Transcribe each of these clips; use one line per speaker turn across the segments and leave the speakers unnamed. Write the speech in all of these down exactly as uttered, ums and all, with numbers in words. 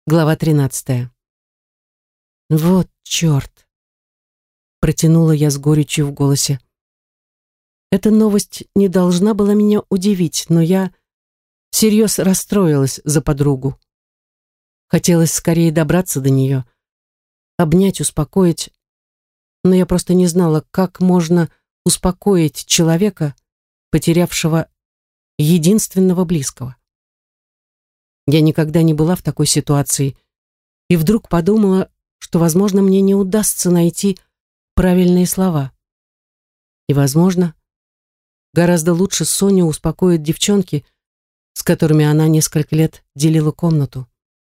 Глава тринадцатая. «Вот черт!» — протянула я с горечью в голосе. Эта новость не должна была меня удивить, но я всерьез расстроилась за подругу. Хотелось скорее добраться до нее, обнять, успокоить, но я просто не знала, как можно успокоить человека, потерявшего единственного близкого. Я никогда не была в такой ситуации и вдруг подумала, что, возможно, мне не удастся найти правильные слова. И, возможно, гораздо лучше Соню успокоят девчонки, с которыми она несколько лет делила комнату.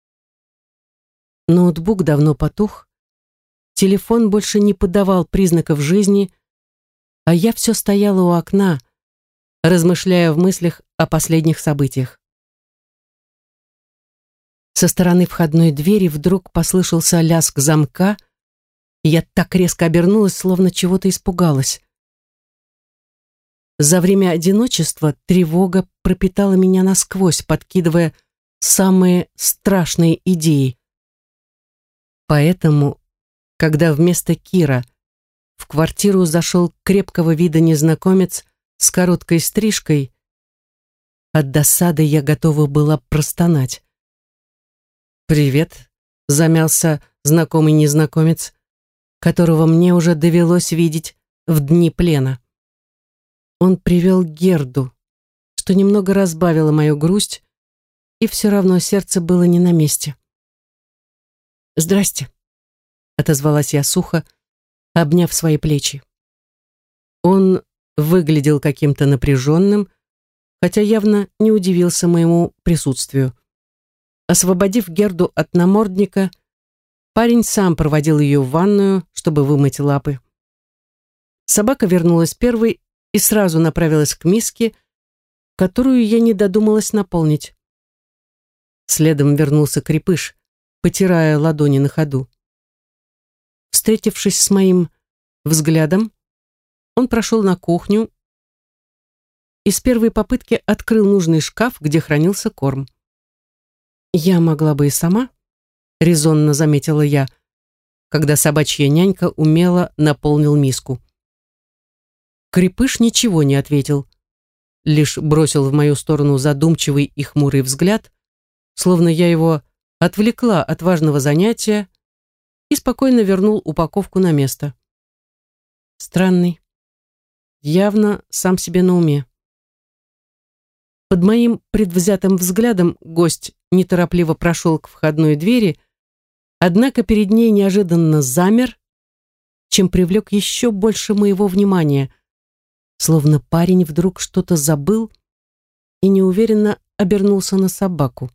Ноутбук давно потух, телефон больше не подавал признаков жизни, а я все стояла у окна, размышляя в мыслях о последних событиях. Со стороны входной двери вдруг послышался лязг замка, и я так резко обернулась, словно чего-то испугалась. За время одиночества тревога пропитала меня насквозь, подкидывая самые страшные идеи. Поэтому, когда вместо Кира в квартиру зашел крепкого вида незнакомец с короткой стрижкой, от досады я готова была простонать. «Привет», — замялся знакомый незнакомец, которого мне уже довелось видеть в дни плена. Он привел Герду, что немного разбавило мою грусть, и все равно сердце было не на месте. «Здрасте», — отозвалась я сухо, обняв свои плечи. Он выглядел каким-то напряженным, хотя явно не удивился моему присутствию. Освободив Герду от намордника, парень сам проводил ее в ванную, чтобы вымыть лапы. Собака вернулась первой и сразу направилась к миске, которую я не додумалась наполнить. Следом вернулся крепыш, потирая ладони на ходу. Встретившись с моим взглядом, он прошел на кухню и с первой попытки открыл нужный шкаф, где хранился корм. «Я могла бы и сама», — резонно заметила я, когда собачья нянька умело наполнил миску. Крепыш ничего не ответил, лишь бросил в мою сторону задумчивый и хмурый взгляд, словно я его отвлекла от важного занятия, и спокойно вернул упаковку на место. Странный, явно сам себе на уме. Под моим предвзятым взглядом гость неторопливо прошел к входной двери, однако перед ней неожиданно замер, чем привлек еще больше моего внимания, словно парень вдруг что-то забыл и неуверенно обернулся на собаку.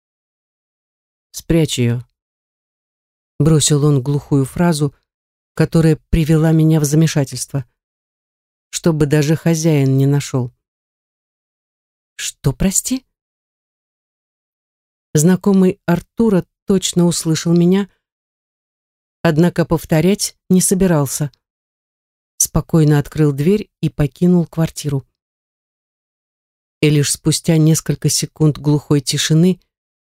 «Спрячь ее», — бросил он глухую фразу, которая привела меня в замешательство, чтобы даже хозяин не нашел. «Что, прости?» Знакомый Артура точно услышал меня, однако повторять не собирался. Спокойно открыл дверь и покинул квартиру. И лишь спустя несколько секунд глухой тишины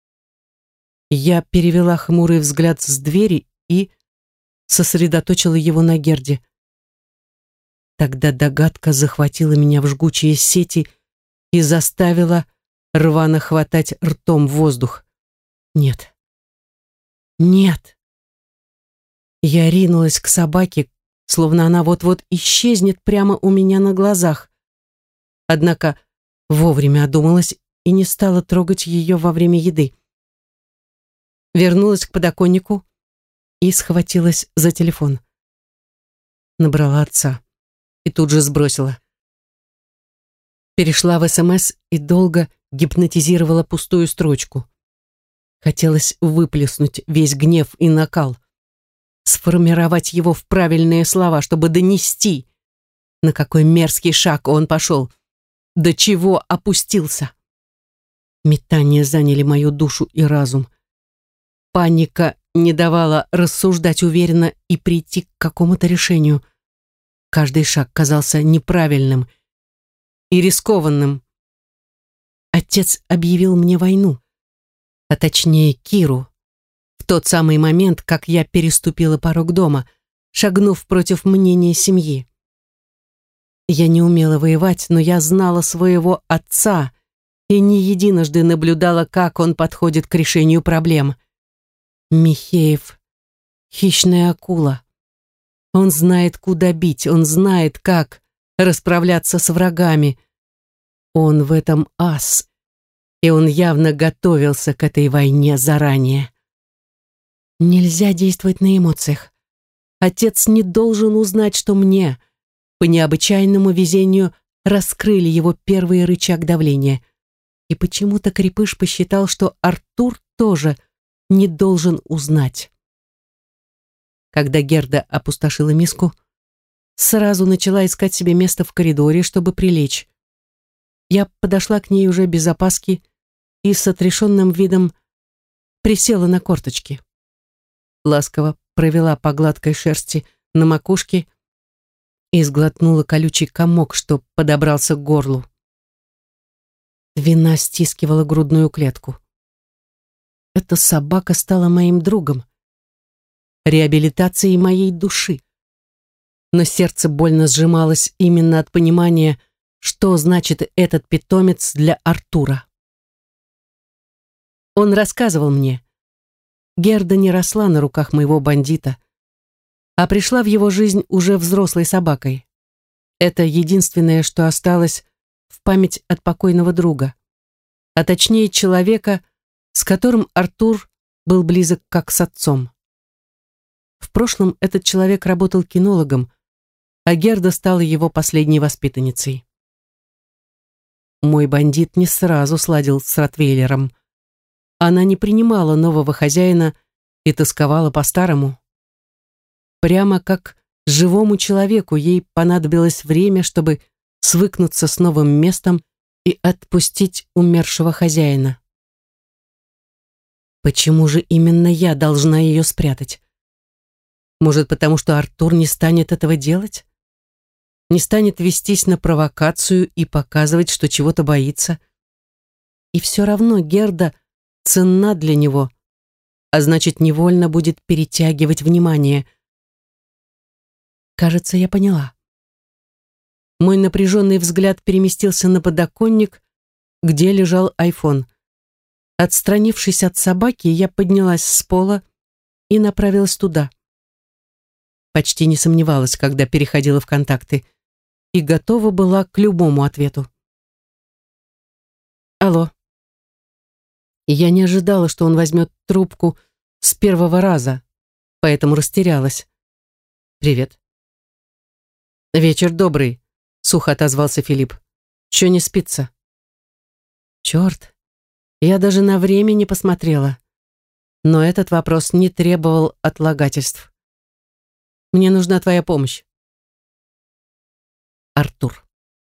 я перевела хмурый взгляд с двери и сосредоточила его на Герде. Тогда догадка захватила меня в жгучие сети и заставила рвано хватать ртом воздух. Нет. Нет. Я ринулась к собаке, словно она вот-вот исчезнет прямо у меня на глазах. Однако вовремя одумалась и не стала трогать ее во время еды. Вернулась к подоконнику и схватилась за телефон. Набрала отца и тут же сбросила. Перешла в СМС и долго гипнотизировала пустую строчку. Хотелось выплеснуть весь гнев и накал, сформировать его в правильные слова, чтобы донести, на какой мерзкий шаг он пошел, до чего опустился. Метания заняли мою душу и разум. Паника не давала рассуждать уверенно и прийти к какому-то решению. Каждый шаг казался неправильным и рискованным. Отец объявил мне войну, а точнее Киру, тот самый момент, как я переступила порог дома, шагнув против мнения семьи. Я не умела воевать, но я знала своего отца и не единожды наблюдала, как он подходит к решению проблем. Михеев — хищная акула. Он знает, куда бить, он знает, как расправляться с врагами. Он в этом ас, и он явно готовился к этой войне заранее. Нельзя действовать на эмоциях. Отец не должен узнать, что мне, по необычайному везению, раскрыли его первый рычаг давления. И почему-то Крепыш посчитал, что Артур тоже не должен узнать. Когда Герда опустошила миску, сразу начала искать себе место в коридоре, чтобы прилечь. Я подошла к ней уже без опаски и с отрешенным видом присела на корточки. Ласково провела по гладкой шерсти на макушке и сглотнула колючий комок, что подобрался к горлу. Вина стискивала грудную клетку. Эта собака стала моим другом, реабилитацией моей души. Но сердце больно сжималось именно от понимания, что значит этот питомец для Артура. Он рассказывал мне, Герда не росла на руках моего бандита, а пришла в его жизнь уже взрослой собакой. Это единственное, что осталось в память от покойного друга, а точнее человека, с которым Артур был близок как с отцом. В прошлом этот человек работал кинологом, а Герда стала его последней воспитанницей. Мой бандит не сразу сладил с ротвейлером. Она не принимала нового хозяина и тосковала по-старому. Прямо как живому человеку ей понадобилось время, чтобы свыкнуться с новым местом и отпустить умершего хозяина. Почему же именно я должна ее спрятать? Может, потому что Артур не станет этого делать? Не станет вестись на провокацию и показывать, что чего-то боится? И все равно Герда ценна для него, а значит, невольно будет перетягивать внимание. Кажется, я поняла. Мой напряженный взгляд переместился на подоконник, где лежал айфон. Отстранившись от собаки, я поднялась с пола и направилась туда. Почти не сомневалась, когда переходила в контакты, и готова была к любому ответу. Алло. Я не ожидала, что он возьмет трубку с первого раза, поэтому растерялась. Привет. Вечер добрый, сухо отозвался Филипп. Чё не спится? Черт, я даже на время не посмотрела. Но этот вопрос не требовал отлагательств. Мне нужна твоя помощь. Артур.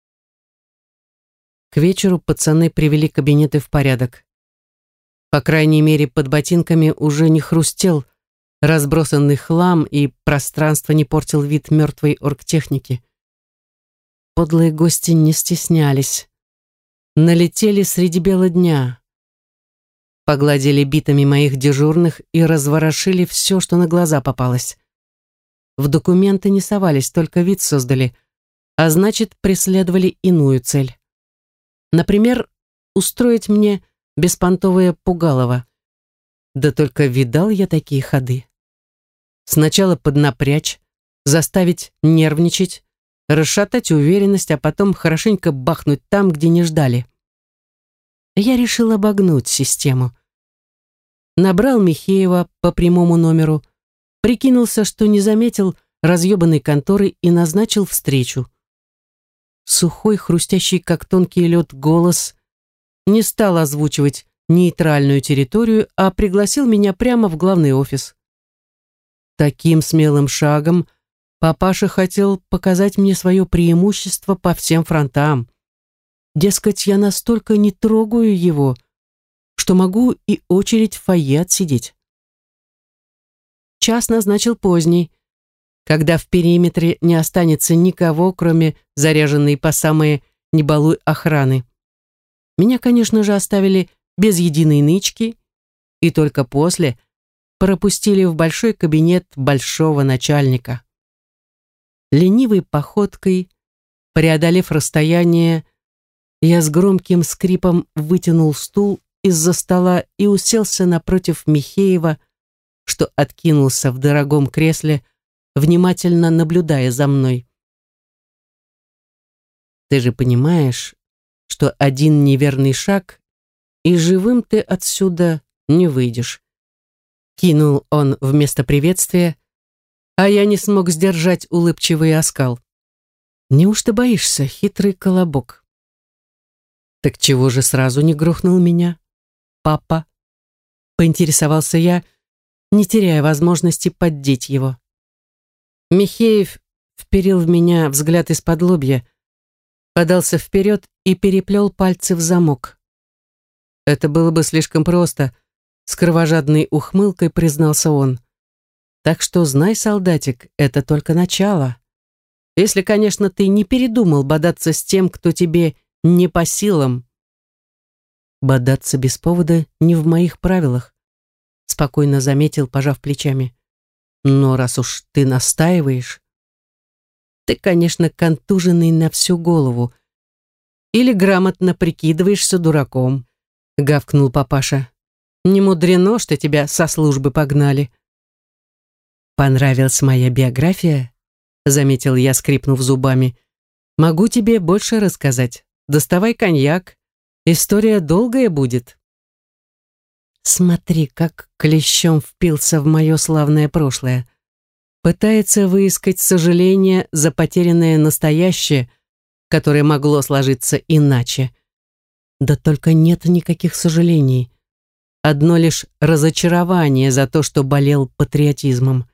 К вечеру пацаны привели кабинеты в порядок. По крайней мере, под ботинками уже не хрустел разбросанный хлам, и пространство не портил вид мертвой оргтехники. Подлые гости не стеснялись. Налетели среди бела дня. Погладили битами моих дежурных и разворошили все, что на глаза попалось. В документы не совались, только вид создали, а значит, преследовали иную цель. Например, устроить мне беспонтовое пугалово. Да только видал я такие ходы. Сначала поднапрячь, заставить нервничать, расшатать уверенность, а потом хорошенько бахнуть там, где не ждали. Я решил обогнуть систему. Набрал Михеева по прямому номеру, прикинулся, что не заметил разъебанной конторы и назначил встречу. Сухой, хрустящий, как тонкий лед, голос не стал озвучивать нейтральную территорию, а пригласил меня прямо в главный офис. Таким смелым шагом папаша хотел показать мне свое преимущество по всем фронтам. Дескать, я настолько не трогаю его, что могу и очередь в фойе отсидеть. Час назначил поздний, когда в периметре не останется никого, кроме заряженной по самые «не балуй» охраны. Меня, конечно же, оставили без единой нычки, и только после, пропустили в большой кабинет большого начальника. Ленивой походкой, преодолев расстояние, я с громким скрипом вытянул стул из-за стола и уселся напротив Михеева, что откинулся в дорогом кресле, внимательно наблюдая за мной. «Ты же понимаешь, что один неверный шаг, и живым ты отсюда не выйдешь», кинул он вместо приветствия, а я не смог сдержать улыбчивый оскал. «Неужто боишься, хитрый колобок?» «Так чего же сразу не грохнул меня, папа?» Поинтересовался я, не теряя возможности поддеть его. Михеев вперил в меня взгляд из-под лобья, подался вперед и переплел пальцы в замок. «Это было бы слишком просто», — с кровожадной ухмылкой признался он. «Так что знай, солдатик, это только начало. Если, конечно, ты не передумал бодаться с тем, кто тебе не по силам». «Бодаться без повода не в моих правилах», — спокойно заметил, пожав плечами. «Но раз уж ты настаиваешь, ты, конечно, контуженный на всю голову. Или грамотно прикидываешься дураком», — гавкнул папаша. «Не мудрено, что тебя со службы погнали». «Понравилась моя биография?» — заметил я, скрипнув зубами. «Могу тебе больше рассказать. Доставай коньяк. История долгая будет». Смотри, как клещом впился в мое славное прошлое. Пытается выискать сожаление за потерянное настоящее, которое могло сложиться иначе. Да только нет никаких сожалений. Одно лишь разочарование за то, что болел патриотизмом.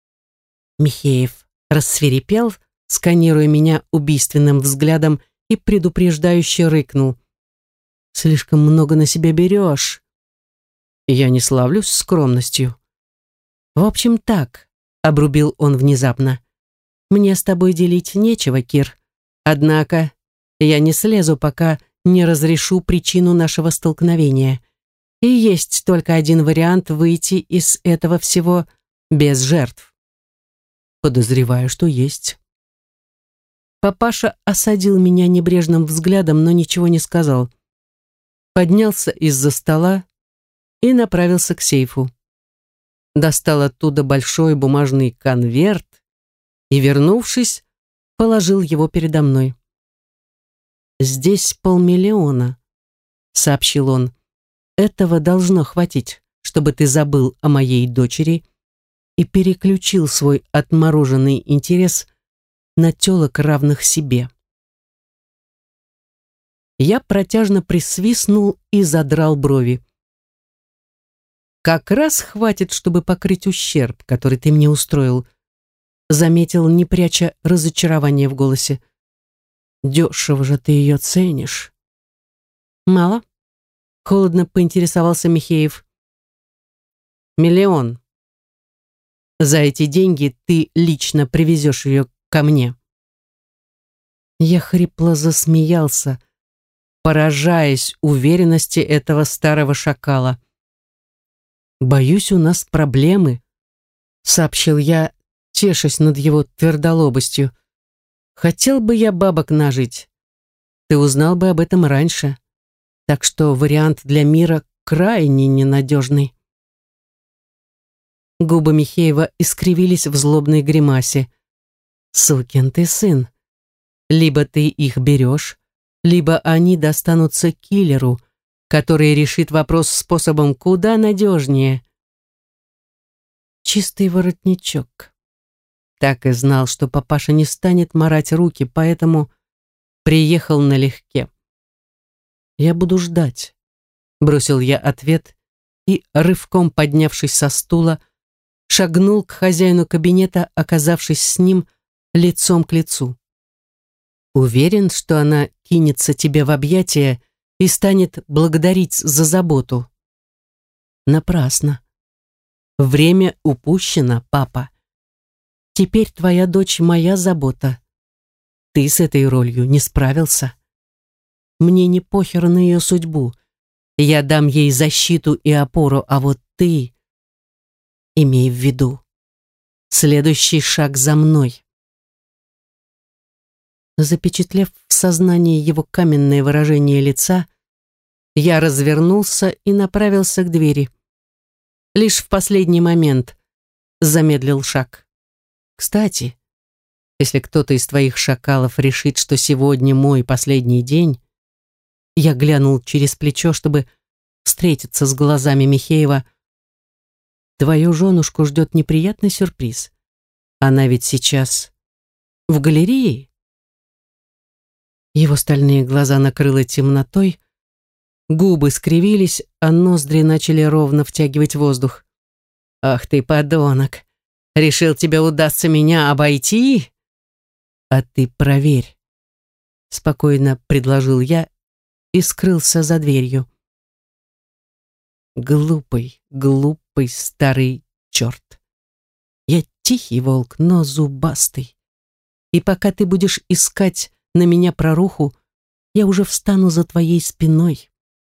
Михеев рассвирепел, сканируя меня убийственным взглядом, и предупреждающе рыкнул. «Слишком много на себя берешь». Я не славлюсь скромностью. «В общем, так», — обрубил он внезапно. «Мне с тобой делить нечего, Кир. Однако я не слезу, пока не разрешу причину нашего столкновения. И есть только один вариант выйти из этого всего без жертв». «Подозреваю, что есть». Папаша осадил меня небрежным взглядом, но ничего не сказал. Поднялся из-за стола и направился к сейфу. Достал оттуда большой бумажный конверт и, вернувшись, положил его передо мной. «Здесь полмиллиона», — сообщил он. «Этого должно хватить, чтобы ты забыл о моей дочери и переключил свой отмороженный интерес на тёлок, равных себе». Я протяжно присвистнул и задрал брови. «Как раз хватит, чтобы покрыть ущерб, который ты мне устроил», заметил, не пряча разочарования в голосе. «Дешево же ты ее ценишь». «Мало?» — холодно поинтересовался Михеев. «Миллион. За эти деньги ты лично привезешь ее ко мне». Я хрипло засмеялся, поражаясь уверенности этого старого шакала. «Боюсь, у нас проблемы», — сообщил я, тешась над его твердолобостью. «Хотел бы я бабок нажить. Ты узнал бы об этом раньше. Так что вариант для мира крайне ненадежный». Губы Михеева искривились в злобной гримасе. «Сукин ты сын. Либо ты их берешь, либо они достанутся киллеру, который решит вопрос способом куда надежнее». Чистый воротничок. Так и знал, что папаша не станет марать руки, поэтому приехал налегке. «Я буду ждать», — бросил я ответ и, рывком поднявшись со стула, шагнул к хозяину кабинета, оказавшись с ним лицом к лицу. «Уверен, что она кинется тебе в объятия и станет благодарить за заботу?» «Напрасно. Время упущено, папа. Теперь твоя дочь моя забота. Ты с этой ролью не справился. Мне не похер на ее судьбу. Я дам ей защиту и опору, а вот ты...» Имей в виду, следующий шаг за мной. Запечатлев в сознании его каменное выражение лица, я развернулся и направился к двери. Лишь в последний момент замедлил шаг. Кстати, если кто-то из твоих шакалов решит, что сегодня мой последний день, я глянул через плечо, чтобы встретиться с глазами Михеева. Твою женушку ждет неприятный сюрприз. Она ведь сейчас в галерее. Его стальные глаза накрыло темнотой, губы скривились, а ноздри начали ровно втягивать воздух. «Ах ты, подонок! Решил, тебе удастся меня обойти?» «А ты проверь», — спокойно предложил я и скрылся за дверью. Глупый, глупый старый черт. Я тихий волк, но зубастый. И пока ты будешь искать на меня проруху, я уже встану за твоей спиной.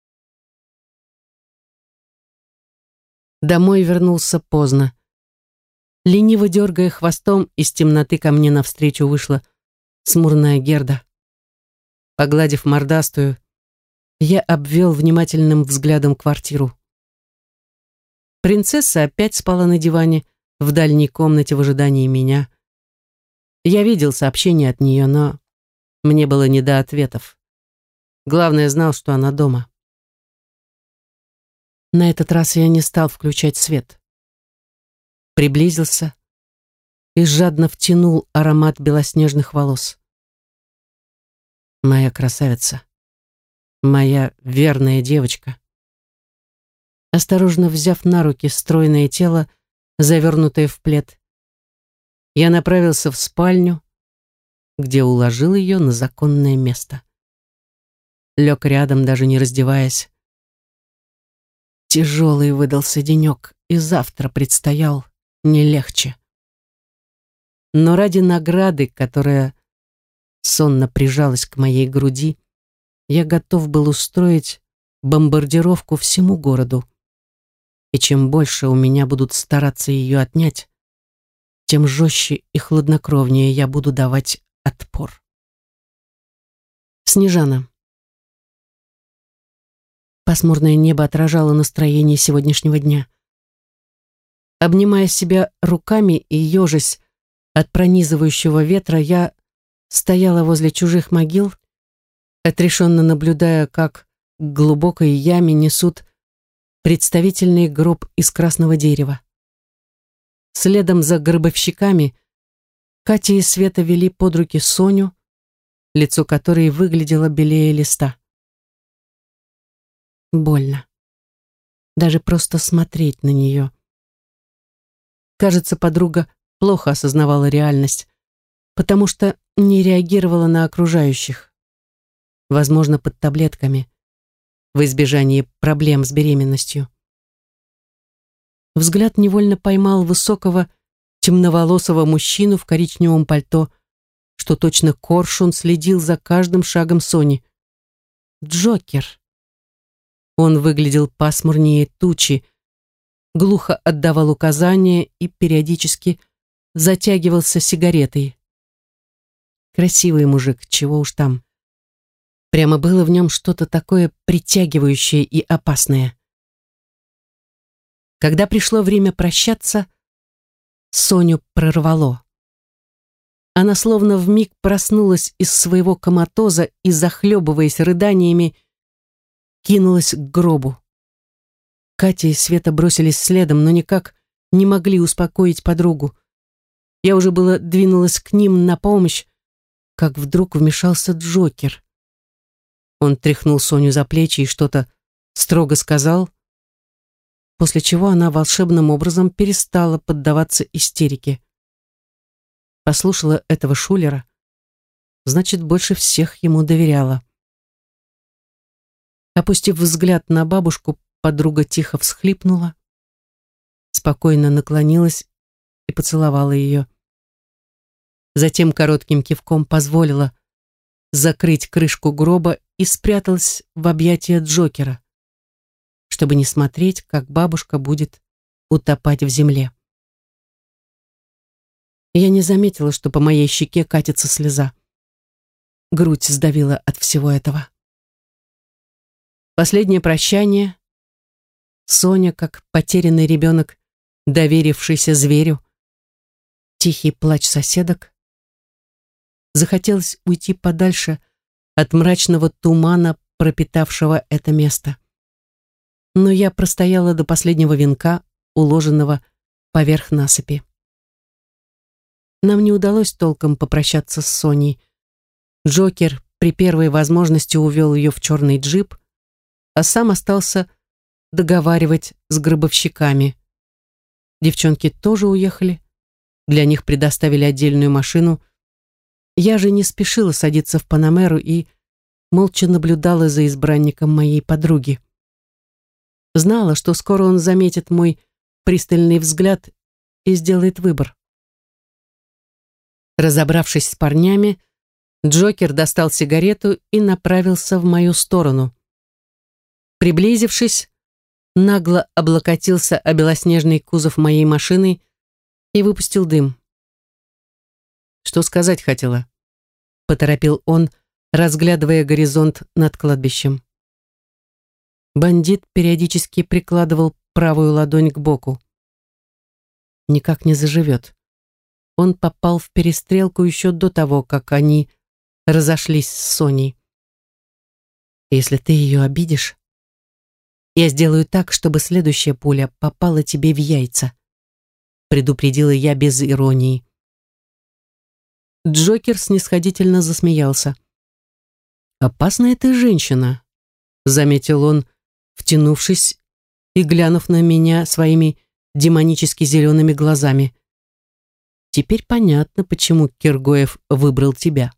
Домой вернулся поздно. Лениво дергая хвостом, из темноты ко мне навстречу вышла смурная Герда. Погладив мордастую, я обвел внимательным взглядом квартиру. Принцесса опять спала на диване в дальней комнате в ожидании меня. Я видел сообщение от нее, но мне было не до ответов. Главное, знал, что она дома. На этот раз я не стал включать свет. Приблизился и жадно втянул аромат белоснежных волос. Моя красавица, моя верная девочка. Осторожно взяв на руки стройное тело, завернутое в плед, я направился в спальню, где уложил ее на законное место. Лег рядом, даже не раздеваясь. Тяжелый выдался денек, и завтра предстоял не легче. Но ради награды, которая сонно прижалась к моей груди, я готов был устроить бомбардировку всему городу. И чем больше у меня будут стараться ее отнять, тем жестче и хладнокровнее я буду давать отпор. Снежана. Пасмурное небо отражало настроение сегодняшнего дня. Обнимая себя руками и ежась от пронизывающего ветра, я стояла возле чужих могил, отрешенно наблюдая, как к глубокой яме несут представительный гроб из красного дерева. Следом за гробовщиками Катя и Света вели под руки Соню, лицо которой выглядело белее листа. Больно. Даже просто смотреть на нее. Кажется, подруга плохо осознавала реальность, потому что не реагировала на окружающих. Возможно, под таблетками, в избежании проблем с беременностью. Взгляд невольно поймал высокого, темноволосого мужчину в коричневом пальто, что точно коршун следил за каждым шагом Сони. Джокер. Он выглядел пасмурнее тучи, глухо отдавал указания и периодически затягивался сигаретой. Красивый мужик, чего уж там. Прямо было в нем что-то такое притягивающее и опасное. Когда пришло время прощаться, Соню прорвало. Она словно вмиг проснулась из своего коматоза и, захлебываясь рыданиями, кинулась к гробу. Катя и Света бросились следом, но никак не могли успокоить подругу. Я уже было двинулась к ним на помощь, как вдруг вмешался Джокер. Он тряхнул Соню за плечи и что-то строго сказал, после чего она волшебным образом перестала поддаваться истерике. Послушала этого шулера, значит, больше всех ему доверяла. Опустив взгляд на бабушку, подруга тихо всхлипнула, спокойно наклонилась и поцеловала ее. Затем коротким кивком позволила закрыть крышку гроба и спряталась в объятия Джокера, чтобы не смотреть, как бабушка будет утопать в земле. Я не заметила, что по моей щеке катится слеза. Грудь сдавила от всего этого. Последнее прощание. Соня, как потерянный ребенок, доверившийся зверю. Тихий плач соседок. Захотелось уйти подальше от мрачного тумана, пропитавшего это место. Но я простояла до последнего венка, уложенного поверх насыпи. Нам не удалось толком попрощаться с Соней. Джокер при первой возможности увел ее в черный джип, а сам остался договаривать с гробовщиками. Девчонки тоже уехали. Для них предоставили отдельную машину. Я же не спешила садиться в Панамеру и молча наблюдала за избранником моей подруги. Знала, что скоро он заметит мой пристальный взгляд и сделает выбор. Разобравшись с парнями, Джокер достал сигарету и направился в мою сторону. Приблизившись, нагло облокотился о белоснежный кузов моей машины и выпустил дым. «Что сказать хотела?» — поторопил он, разглядывая горизонт над кладбищем. Бандит периодически прикладывал правую ладонь к боку. Никак не заживет. Он попал в перестрелку еще до того, как они разошлись с Соней. «Если ты ее обидишь, я сделаю так, чтобы следующая пуля попала тебе в яйца», предупредила я без иронии. Джокер снисходительно засмеялся. «Опасная ты женщина», заметил он, втянувшись и глянув на меня своими демонически зелеными глазами. «Теперь понятно, почему Киргоев выбрал тебя».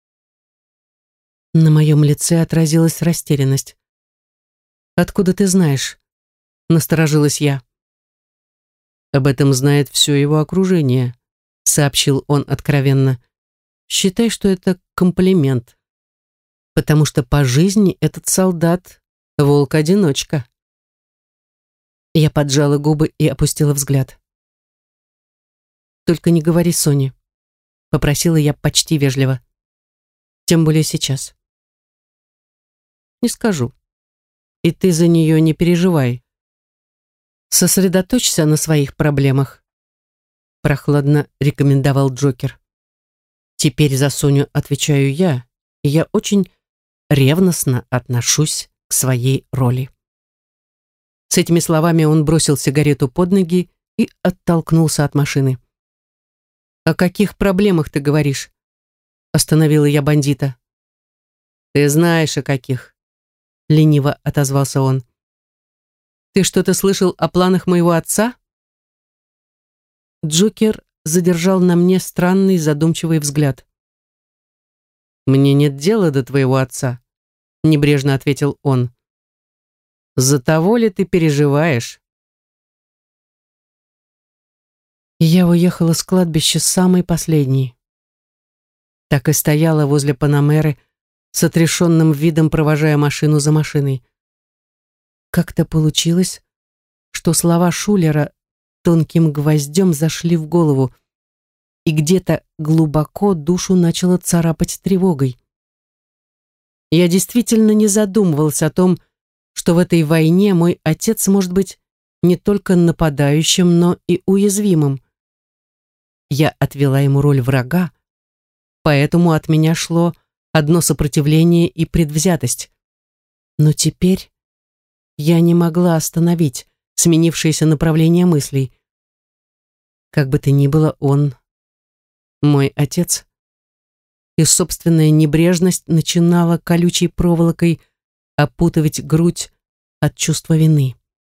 На моем лице отразилась растерянность. «Откуда ты знаешь?» — насторожилась я. «Об этом знает все его окружение», — сообщил он откровенно. «Считай, что это комплимент, потому что по жизни этот солдат — волк-одиночка». Я поджала губы и опустила взгляд. «Только не говори Соне», — попросила я почти вежливо. «Тем более сейчас». «Не скажу. И ты за нее не переживай. Сосредоточься на своих проблемах», — прохладно рекомендовал Джокер. «Теперь за Соню отвечаю я, и я очень ревностно отношусь к своей роли». С этими словами он бросил сигарету под ноги и оттолкнулся от машины. «О каких проблемах ты говоришь?» — остановила я бандита. «Ты знаешь, о каких», — лениво отозвался он. «Ты что-то слышал о планах моего отца?» Джокер задержал на мне странный задумчивый взгляд. «Мне нет дела до твоего отца», — небрежно ответил он. «За того ли ты переживаешь?» Я уехала с кладбища самой последней. Так и стояла возле Панамеры, с отрешенным видом провожая машину за машиной. Как-то получилось, что слова Шулера тонким гвоздем зашли в голову, и где-то глубоко душу начало царапать тревогой. Я действительно не задумывался о том, что в этой войне мой отец может быть не только нападающим, но и уязвимым. Я отвела ему роль врага, поэтому от меня шло одно сопротивление и предвзятость. Но теперь я не могла остановить сменившееся направление мыслей. Как бы то ни было, он мой отец, и собственная небрежность начинала колючей проволокой опутывать грудь от чувства вины.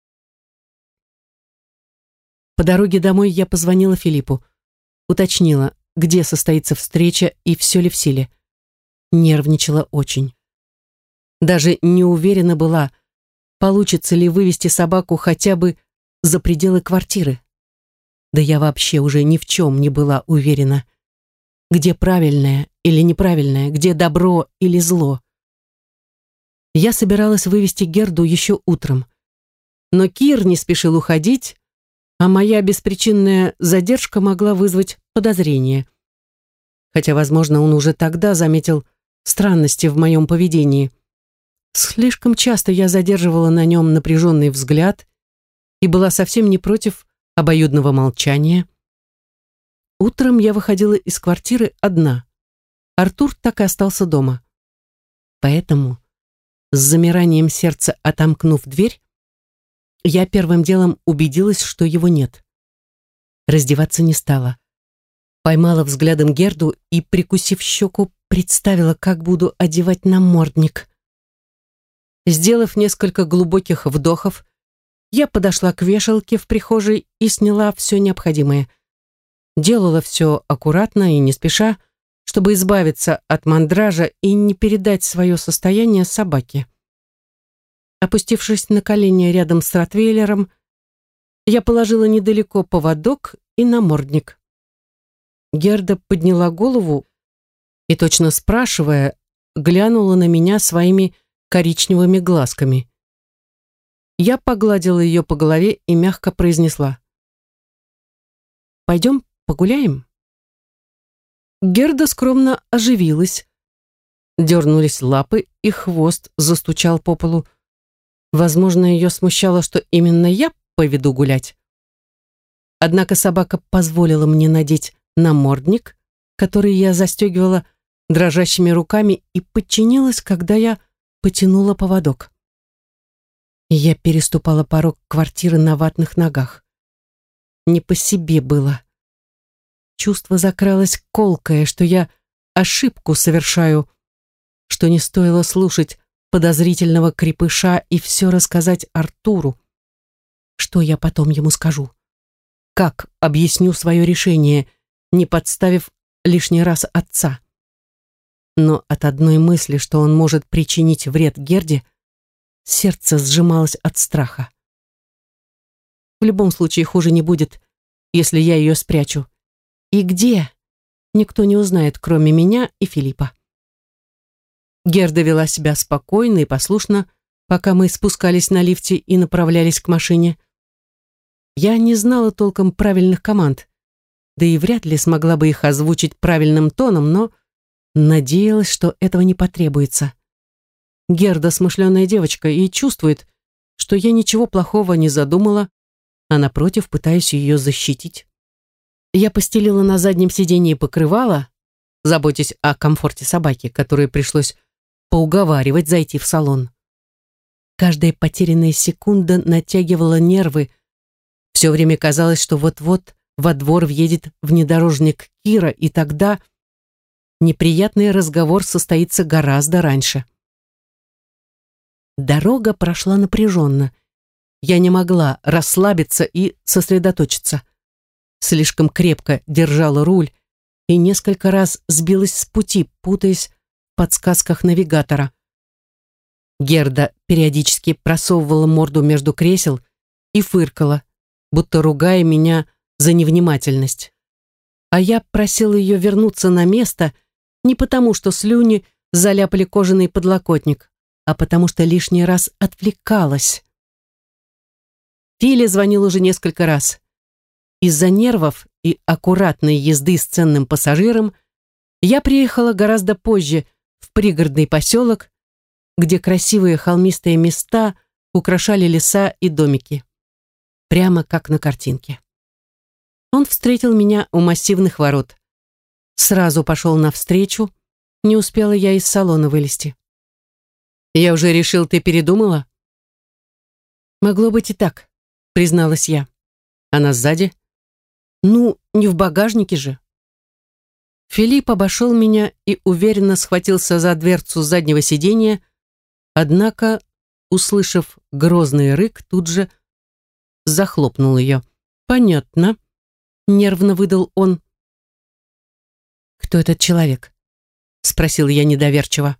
По дороге домой я позвонила Филиппу, уточнила, где состоится встреча и все ли в силе. Нервничала очень. Даже не уверена была, получится ли вывести собаку хотя бы за пределы квартиры. Да я вообще уже ни в чем не была уверена, где правильное или неправильное, где добро или зло. Я собиралась вывести Герду еще утром, но Кир не спешил уходить, а моя беспричинная задержка могла вызвать подозрение. Хотя, возможно, он уже тогда заметил странности в моем поведении. Слишком часто я задерживала на нем напряженный взгляд и была совсем не против обоюдного молчания. Утром я выходила из квартиры одна. Артур так и остался дома. Поэтому, с замиранием сердца отомкнув дверь, я первым делом убедилась, что его нет. Раздеваться не стала. Поймала взглядом Герду и, прикусив щеку, представила, как буду одевать намордник. Сделав несколько глубоких вдохов, я подошла к вешалке в прихожей и сняла все необходимое. Делала все аккуратно и не спеша, чтобы избавиться от мандража и не передать свое состояние собаке. Опустившись на колени рядом с ротвейлером, я положила недалеко поводок и намордник. Герда подняла голову и, точно спрашивая, глянула на меня своими коричневыми глазками. Я погладила ее по голове и мягко произнесла: «Пойдем погуляем?» Герда скромно оживилась. Дернулись лапы, и хвост застучал по полу. Возможно, ее смущало, что именно я поведу гулять. Однако собака позволила мне надеть намордник, который я застегивала дрожащими руками, и подчинилась, когда я потянула поводок. Я переступала порог квартиры на ватных ногах. Не по себе было. Чувство закралось колкое, что я ошибку совершаю, что не стоило слушать подозрительного крепыша и все рассказать Артуру. Что я потом ему скажу? Как объясню свое решение, не подставив лишний раз отца? Но от одной мысли, что он может причинить вред Герде, сердце сжималось от страха. В любом случае хуже не будет, если я ее спрячу. И где? Никто не узнает, кроме меня и Филиппа. Герда вела себя спокойно и послушно, пока мы спускались на лифте и направлялись к машине. Я не знала толком правильных команд, да и вряд ли смогла бы их озвучить правильным тоном, но надеялась, что этого не потребуется. Герда смышленая девочка и чувствует, что я ничего плохого не задумала, а напротив пытаюсь ее защитить. Я постелила на заднем сиденье покрывало, заботясь о комфорте собаки, которой пришлось поуговаривать зайти в салон. Каждая потерянная секунда натягивала нервы. Все время казалось, что вот-вот во двор въедет внедорожник Кира, и тогда неприятный разговор состоится гораздо раньше. Дорога прошла напряженно. Я не могла расслабиться и сосредоточиться. Слишком крепко держала руль и несколько раз сбилась с пути, путаясь в подсказках навигатора. Герда периодически просовывала морду между кресел и фыркала, будто ругая меня за невнимательность. А я просила ее вернуться на место не потому, что слюни заляпали кожаный подлокотник, а потому что лишний раз отвлекалась. Филя звонил уже несколько раз. Из-за нервов и аккуратной езды с ценным пассажиром я приехала гораздо позже в пригородный поселок, где красивые холмистые места украшали леса и домики. Прямо как на картинке. Он встретил меня у массивных ворот. Сразу пошел навстречу, не успела я из салона вылезти. «Я уже решил, ты передумала?» «Могло быть и так», — призналась я. «Она сзади?» «Ну, не в багажнике же». Филипп обошел меня и уверенно схватился за дверцу заднего сиденья, однако, услышав грозный рык, тут же захлопнул ее. «Понятно», — нервно выдал он. «Кто этот человек?» — спросил я недоверчиво.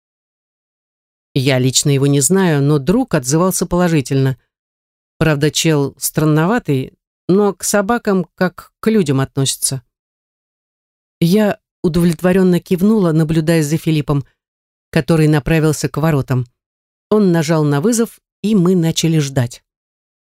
Я лично его не знаю, но друг отзывался положительно. Правда, чел странноватый, но к собакам как к людям относится. Я удовлетворенно кивнула, наблюдая за Филиппом, который направился к воротам. Он нажал на вызов, и мы начали ждать.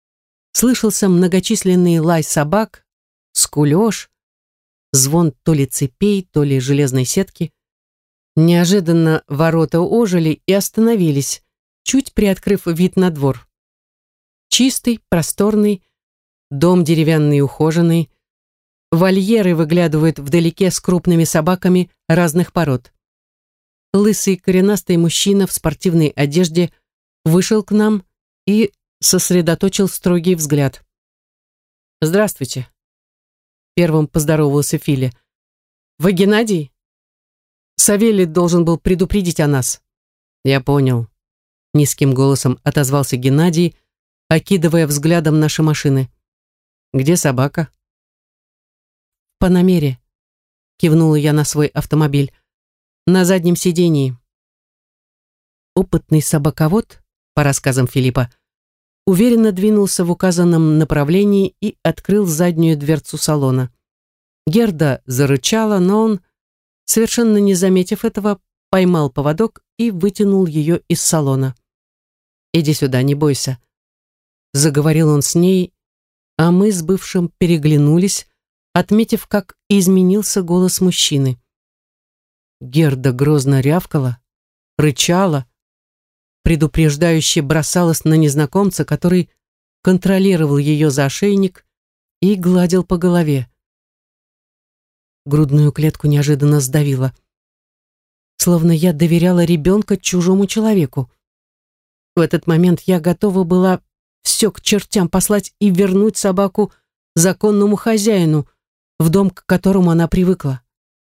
Слышался многочисленный лай собак, скулёж, звон то ли цепей, то ли железной сетки. Неожиданно ворота ожили и остановились, чуть приоткрыв вид на двор. Чистый, просторный, дом деревянный и ухоженный. Вольеры выглядывают вдалеке с крупными собаками разных пород. Лысый коренастый мужчина в спортивной одежде вышел к нам и сосредоточил строгий взгляд. «Здравствуйте», — первым поздоровался Филя. «Вы Геннадий? Савелий должен был предупредить о нас». «Я понял», — низким голосом отозвался Геннадий, окидывая взглядом наши машины. «Где собака?» «В Панамере», — кивнула я на свой автомобиль. «На заднем сидении». Опытный собаковод, по рассказам Филиппа, уверенно двинулся в указанном направлении и открыл заднюю дверцу салона. Герда зарычала, но он, совершенно не заметив этого, поймал поводок и вытянул ее из салона. «Иди сюда, не бойся», — заговорил он с ней, а мы с бывшим переглянулись, отметив, как изменился голос мужчины. Герда грозно рявкала, рычала, предупреждающе бросалась на незнакомца, который контролировал ее за ошейник и гладил по голове. Грудную клетку неожиданно сдавило. Словно я доверяла ребенка чужому человеку. В этот момент я готова была все к чертям послать и вернуть собаку законному хозяину, в дом, к которому она привыкла.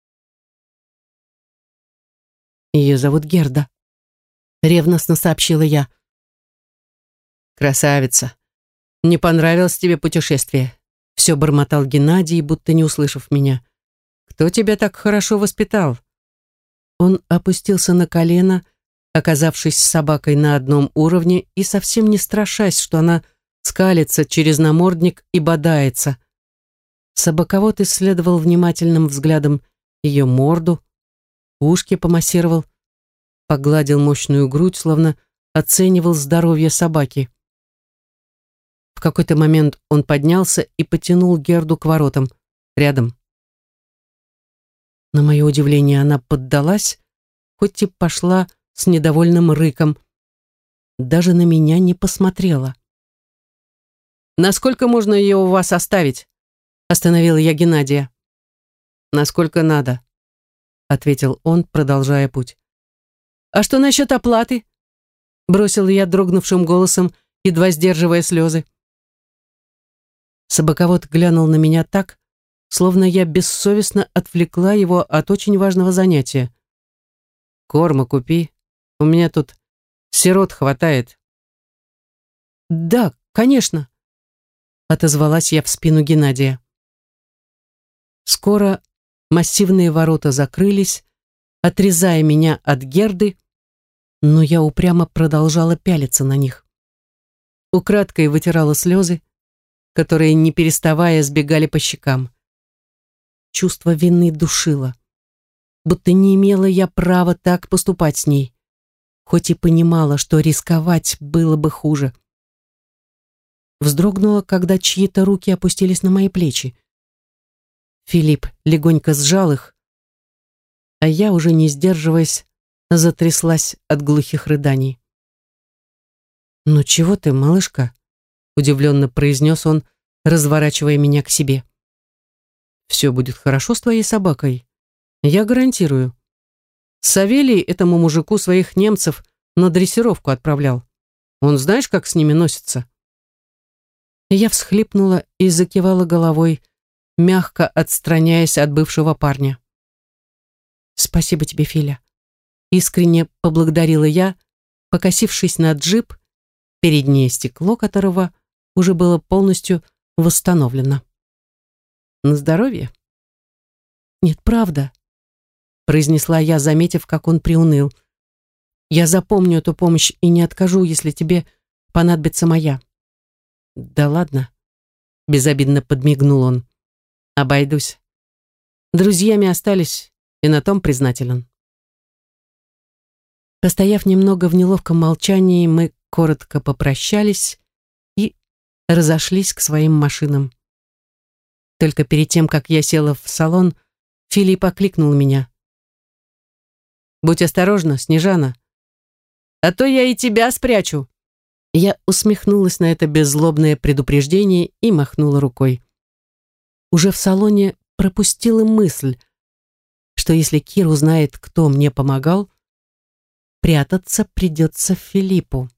«Ее зовут Герда», — ревностно сообщила я. «Красавица! Не понравилось тебе путешествие?» Все бормотал Геннадий, будто не услышав меня. «Кто тебя так хорошо воспитал?» Он опустился на колено, оказавшись с собакой на одном уровне и совсем не страшась, что она скалится через намордник и бодается. Собаковод исследовал внимательным взглядом ее морду, ушки помассировал, погладил мощную грудь, словно оценивал здоровье собаки. В какой-то момент он поднялся и потянул Герду к воротам, рядом. На мое удивление, она поддалась, хоть и пошла с недовольным рыком. Даже на меня не посмотрела. «Насколько можно ее у вас оставить?» — остановила я Геннадия. «Насколько надо», — ответил он, продолжая путь. «А что насчет оплаты?» — бросила я дрогнувшим голосом, едва сдерживая слезы. Собаковод глянул на меня так, словно я бессовестно отвлекла его от очень важного занятия. «Корма купи, у меня тут сирот хватает». «Да, конечно», — отозвалась я в спину Геннадия. Скоро массивные ворота закрылись, отрезая меня от Герды, но я упрямо продолжала пялиться на них. Украдкой вытирала слезы, которые, не переставая, сбегали по щекам. Чувство вины душило, будто не имела я права так поступать с ней, хоть и понимала, что рисковать было бы хуже. Вздрогнула, когда чьи-то руки опустились на мои плечи. Филипп легонько сжал их, а я, уже не сдерживаясь, затряслась от глухих рыданий. «Ну чего ты, малышка?» — удивленно произнес он, разворачивая меня к себе. «Все будет хорошо с твоей собакой. Я гарантирую. Савелий этому мужику своих немцев на дрессировку отправлял. Он знаешь, как с ними носится?» Я всхлипнула и закивала головой, мягко отстраняясь от бывшего парня. «Спасибо тебе, Филя», — искренне поблагодарила я, покосившись на джип, переднее стекло которого уже было полностью восстановлено. «На здоровье?» «Нет, правда», — произнесла я, заметив, как он приуныл. «Я запомню эту помощь и не откажу, если тебе понадобится моя». «Да ладно», — безобидно подмигнул он. «Обойдусь. Друзьями остались, и на том признателен». Постояв немного в неловком молчании, мы коротко попрощались и разошлись к своим машинам. Только перед тем, как я села в салон, Филипп окликнул меня. «Будь осторожна, Снежана, а то я и тебя спрячу». Я усмехнулась на это беззлобное предупреждение и махнула рукой. Уже в салоне пропустила мысль, что если Кир узнает, кто мне помогал, прятаться придется Филиппу.